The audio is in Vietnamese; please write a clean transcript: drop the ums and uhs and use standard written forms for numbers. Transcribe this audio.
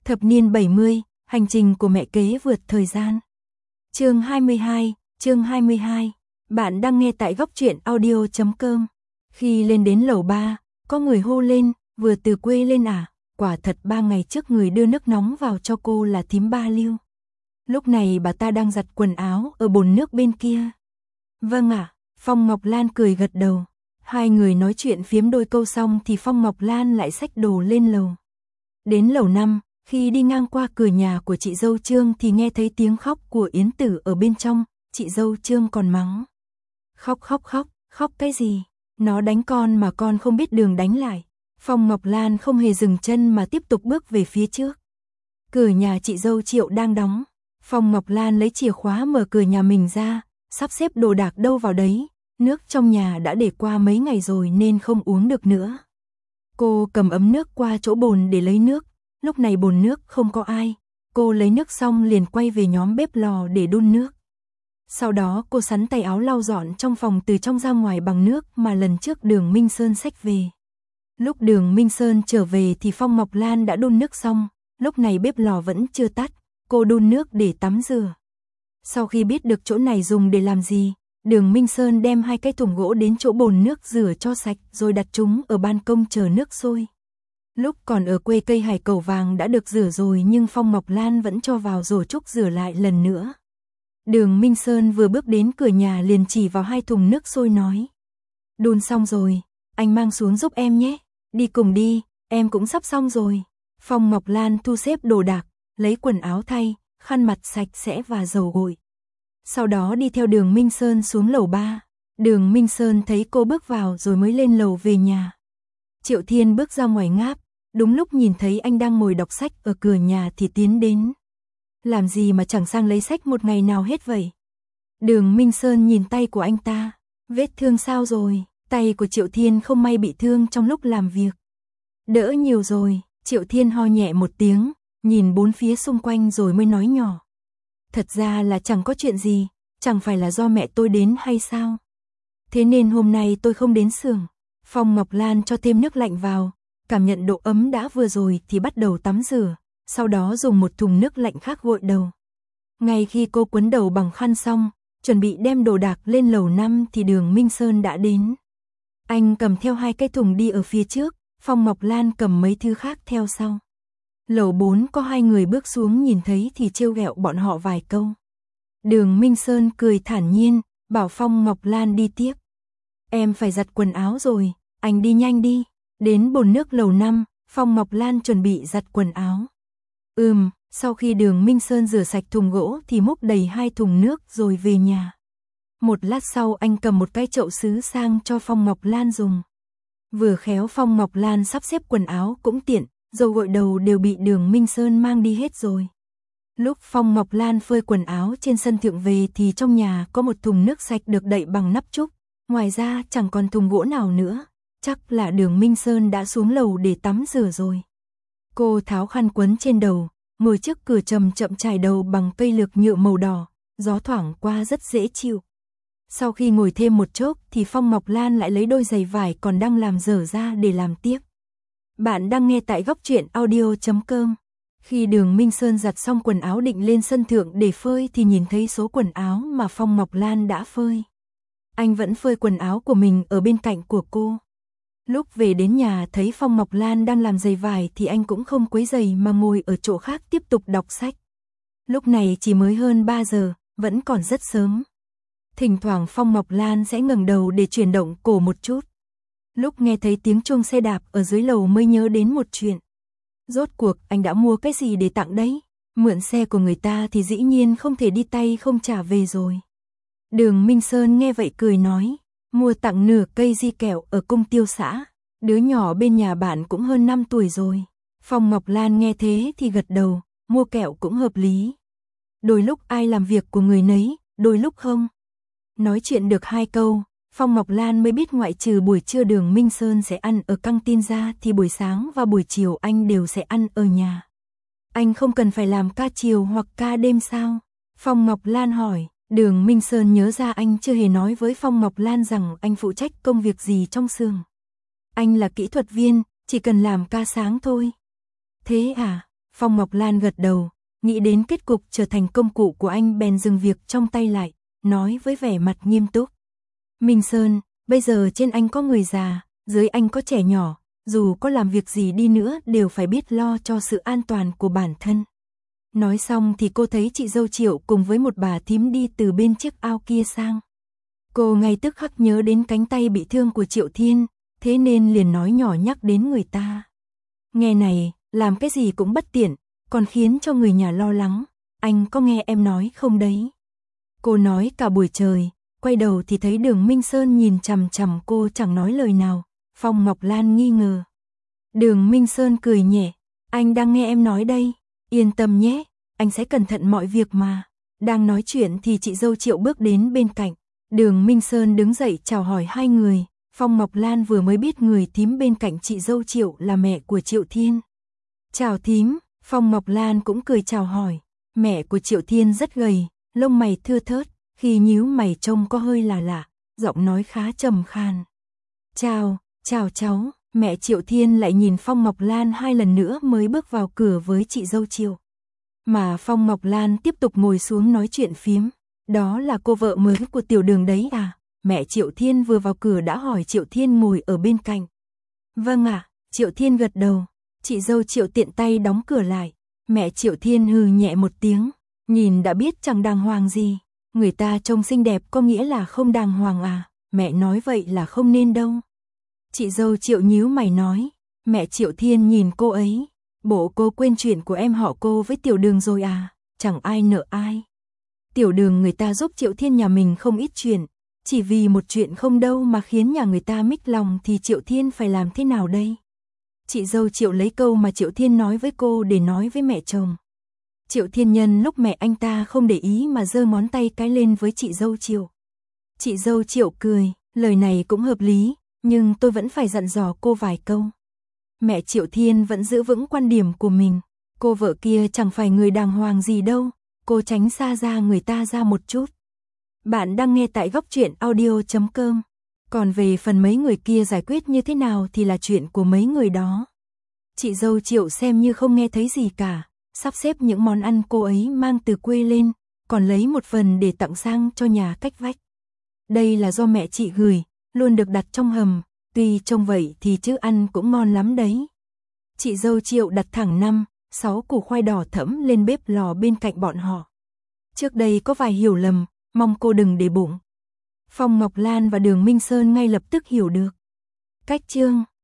Thập niên 70, hành trình của mẹ kế vượt thời gian. Chương 22. Bạn đang nghe tại góc truyện audio.com. Khi lên đến lầu 3, có người hô lên, vừa từ quê lên à? Quả thật 3 ngày trước người đưa nước nóng vào cho cô là thím Ba Lưu. Lúc này bà ta đang giặt quần áo ở bồn nước bên kia. Vâng ạ, Phong Ngọc Lan cười gật đầu. Hai người nói chuyện phiếm đôi câu xong thì Phong Ngọc Lan lại xách đồ lên lầu. Đến lầu 5, khi đi ngang qua cửa nhà của chị dâu Trương thì nghe thấy tiếng khóc của Yến Tử ở bên trong, chị dâu Trương còn mắng. Khóc cái gì? Nó đánh con mà con không biết đường đánh lại. Phong Ngọc Lan không hề dừng chân mà tiếp tục bước về phía trước. Cửa nhà chị dâu Triệu đang đóng. Phong Ngọc Lan lấy chìa khóa mở cửa nhà mình ra, sắp xếp đồ đạc đâu vào đấy. Nước trong nhà đã để qua mấy ngày rồi nên không uống được nữa. Cô cầm ấm nước qua chỗ bồn để lấy nước. Lúc này bồn nước không có ai. Cô lấy nước xong liền quay về nhóm bếp lò để đun nước. Sau đó cô sắn tay áo lau dọn trong phòng từ trong ra ngoài bằng nước mà lần trước Đường Minh Sơn xách về. Lúc Đường Minh Sơn trở về thì Phong Ngọc Lan đã đun nước xong. Lúc này bếp lò vẫn chưa tắt. Cô đun nước để tắm rửa. Sau khi biết được chỗ này dùng để làm gì, Đường Minh Sơn đem 2 cái thùng gỗ đến chỗ bồn nước rửa cho sạch rồi đặt chúng ở ban công chờ nước sôi. Lúc còn ở quê cây hải cẩu vàng đã được rửa rồi nhưng Phong Ngọc Lan vẫn cho vào rổ trúc rửa lại lần nữa. Đường Minh Sơn vừa bước đến cửa nhà liền chỉ vào 2 thùng nước sôi nói. Đun xong rồi, anh mang xuống giúp em nhé. Đi cùng đi, em cũng sắp xong rồi. Phong Ngọc Lan thu xếp đồ đạc, lấy quần áo thay, khăn mặt sạch sẽ và dầu gội. Sau đó đi theo Đường Minh Sơn xuống lầu 3. Đường Minh Sơn thấy cô bước vào rồi mới lên lầu về nhà. Triệu Thiên bước ra ngoài ngáp, đúng lúc nhìn thấy anh đang ngồi đọc sách ở cửa nhà thì tiến đến. Làm gì mà chẳng sang lấy sách một ngày nào hết vậy? Đường Minh Sơn nhìn tay của anh ta. Vết thương sao rồi? Tay của Triệu Thiên không may bị thương trong lúc làm việc. Đỡ nhiều rồi. Triệu Thiên ho nhẹ một tiếng, nhìn bốn phía xung quanh rồi mới nói nhỏ. Thật ra là chẳng có chuyện gì, chẳng phải là do mẹ tôi đến hay sao? Thế nên hôm nay tôi không đến xưởng. Phong Ngọc Lan cho thêm nước lạnh vào, cảm nhận độ ấm đã vừa rồi thì bắt đầu tắm rửa, sau đó dùng một thùng nước lạnh khác gội đầu. Ngay khi cô quấn đầu bằng khăn xong, chuẩn bị đem đồ đạc lên lầu 5 thì Đường Minh Sơn đã đến. Anh cầm theo 2 cái thùng đi ở phía trước, Phong Ngọc Lan cầm mấy thứ khác theo sau. Lầu 4 có 2 người bước xuống nhìn thấy thì trêu ghẹo bọn họ vài câu. Đường Minh Sơn cười thản nhiên, bảo Phong Ngọc Lan đi tiếp. Em phải giặt quần áo rồi, anh đi nhanh đi. Đến bồn nước lầu 5, Phong Ngọc Lan chuẩn bị giặt quần áo. Sau khi Đường Minh Sơn rửa sạch thùng gỗ thì múc đầy 2 thùng nước rồi về nhà. Một lát sau anh cầm một cái chậu sứ sang cho Phong Ngọc Lan dùng. Vừa khéo Phong Ngọc Lan sắp xếp quần áo cũng tiện, dầu gội đầu đều bị Đường Minh Sơn mang đi hết rồi. Lúc Phong Ngọc Lan phơi quần áo trên sân thượng về thì trong nhà có một thùng nước sạch được đậy bằng nắp trúc, ngoài ra chẳng còn thùng gỗ nào nữa, chắc là Đường Minh Sơn đã xuống lầu để tắm rửa rồi. Cô tháo khăn quấn trên đầu, ngồi trước cửa chậm chải đầu bằng cây lược nhựa màu đỏ, gió thoảng qua rất dễ chịu. Sau khi ngồi thêm một chốc thì Phong Ngọc Lan lại lấy đôi giày vải còn đang làm dở ra để làm tiếp. Bạn đang nghe tại góc truyện audio.com. Khi Đường Minh Sơn giặt xong quần áo định lên sân thượng để phơi thì nhìn thấy số quần áo mà Phong Ngọc Lan đã phơi. Anh vẫn phơi quần áo của mình ở bên cạnh của cô. Lúc về đến nhà thấy Phong Ngọc Lan đang làm giày vải thì anh cũng không quấy rầy mà ngồi ở chỗ khác tiếp tục đọc sách. Lúc này chỉ mới hơn 3 giờ, vẫn còn rất sớm. Thỉnh thoảng Phong Ngọc Lan sẽ ngẩng đầu để chuyển động cổ một chút. Lúc nghe thấy tiếng chuông xe đạp ở dưới lầu mới nhớ đến một chuyện. Rốt cuộc anh đã mua cái gì để tặng đấy? Mượn xe của người ta thì dĩ nhiên không thể đi tay không trả về rồi. Đường Minh Sơn nghe vậy cười nói, mua tặng nửa cây di kẹo ở Cung Tiêu xã. Đứa nhỏ bên nhà bạn cũng hơn 5 tuổi rồi. Phong Ngọc Lan nghe thế thì gật đầu, mua kẹo cũng hợp lý. Đôi lúc ai làm việc của người nấy, đôi lúc không. Nói chuyện được 2 câu, Phong Ngọc Lan mới biết ngoại trừ buổi trưa Đường Minh Sơn sẽ ăn ở căng tin ra thì buổi sáng và buổi chiều anh đều sẽ ăn ở nhà. Anh không cần phải làm ca chiều hoặc ca đêm sao? Phong Ngọc Lan hỏi. Đường Minh Sơn nhớ ra anh chưa hề nói với Phong Ngọc Lan rằng anh phụ trách công việc gì trong xưởng. Anh là kỹ thuật viên, chỉ cần làm ca sáng thôi. Thế à? Phong Ngọc Lan gật đầu, nghĩ đến kết cục trở thành công cụ của anh bèn dừng việc trong tay lại, nói với vẻ mặt nghiêm túc. Minh Sơn, bây giờ trên anh có người già, dưới anh có trẻ nhỏ, dù có làm việc gì đi nữa đều phải biết lo cho sự an toàn của bản thân. Nói xong thì cô thấy chị dâu Triệu cùng với một bà thím đi từ bên chiếc ao kia sang. Cô ngay tức khắc nhớ đến cánh tay bị thương của Triệu Thiên, thế nên liền nói nhỏ nhắc đến người ta. Nghe này, làm cái gì cũng bất tiện, còn khiến cho người nhà lo lắng, anh có nghe em nói không đấy? Cô nói cả buổi trời, quay đầu thì thấy Đường Minh Sơn nhìn chằm chằm cô chẳng nói lời nào, Phong Ngọc Lan nghi ngờ. Đường Minh Sơn cười nhẹ, anh đang nghe em nói đây, yên tâm nhé, anh sẽ cẩn thận mọi việc mà. Đang nói chuyện thì chị dâu Triệu bước đến bên cạnh, Đường Minh Sơn đứng dậy chào hỏi hai người, Phong Ngọc Lan vừa mới biết người thím bên cạnh chị dâu Triệu là mẹ của Triệu Thiên. Chào thím, Phong Ngọc Lan cũng cười chào hỏi, mẹ của Triệu Thiên rất gầy, lông mày thưa thớt, khi nhíu mày trông có hơi lạ lạ, giọng nói khá trầm khan. Chào cháu, mẹ Triệu Thiên lại nhìn Phong Ngọc Lan hai lần nữa mới bước vào cửa với chị dâu Triệu. Mà Phong Ngọc Lan tiếp tục ngồi xuống nói chuyện phiếm, đó là cô vợ mới của Tiểu Đường đấy à? Mẹ Triệu Thiên vừa vào cửa đã hỏi Triệu Thiên ngồi ở bên cạnh. Vâng ạ, Triệu Thiên gật đầu, chị dâu Triệu tiện tay đóng cửa lại, mẹ Triệu Thiên hừ nhẹ một tiếng, nhìn đã biết chẳng đàng hoàng gì, người ta trông xinh đẹp có nghĩa là không đàng hoàng à, mẹ nói vậy là không nên đâu. Chị dâu Triệu nhíu mày nói, mẹ Triệu Thiên nhìn cô ấy, bộ cô quên chuyện của em họ cô với Tiểu Đường rồi à, chẳng ai nợ ai. Tiểu Đường người ta giúp Triệu Thiên nhà mình không ít chuyện, chỉ vì một chuyện không đâu mà khiến nhà người ta mích lòng thì Triệu Thiên phải làm thế nào đây? Chị dâu Triệu lấy câu mà Triệu Thiên nói với cô để nói với mẹ chồng. Triệu Thiên nhân lúc mẹ anh ta không để ý mà giơ ngón tay cái lên với chị dâu Triệu. Chị dâu Triệu cười, lời này cũng hợp lý, nhưng tôi vẫn phải dặn dò cô vài câu. Mẹ Triệu Thiên vẫn giữ vững quan điểm của mình, cô vợ kia chẳng phải người đàng hoàng gì đâu, cô tránh xa ra người ta ra một chút. Bạn đang nghe tại góc truyện audio.com. Còn về phần mấy người kia giải quyết như thế nào thì là chuyện của mấy người đó. Chị dâu Triệu xem như không nghe thấy gì cả, sắp xếp những món ăn cô ấy mang từ quê lên, còn lấy một phần để tặng sang cho nhà cách vách. Đây là do mẹ chị gửi, luôn được đặt trong hầm, tuy trông vậy thì chứ ăn cũng ngon lắm đấy. Chị dâu Triệu đặt thẳng 5-6 củ khoai đỏ thẫm lên bếp lò bên cạnh bọn họ. Trước đây có vài hiểu lầm, mong cô đừng để bụng. Phong Ngọc Lan và Đường Minh Sơn ngay lập tức hiểu được. Cách chương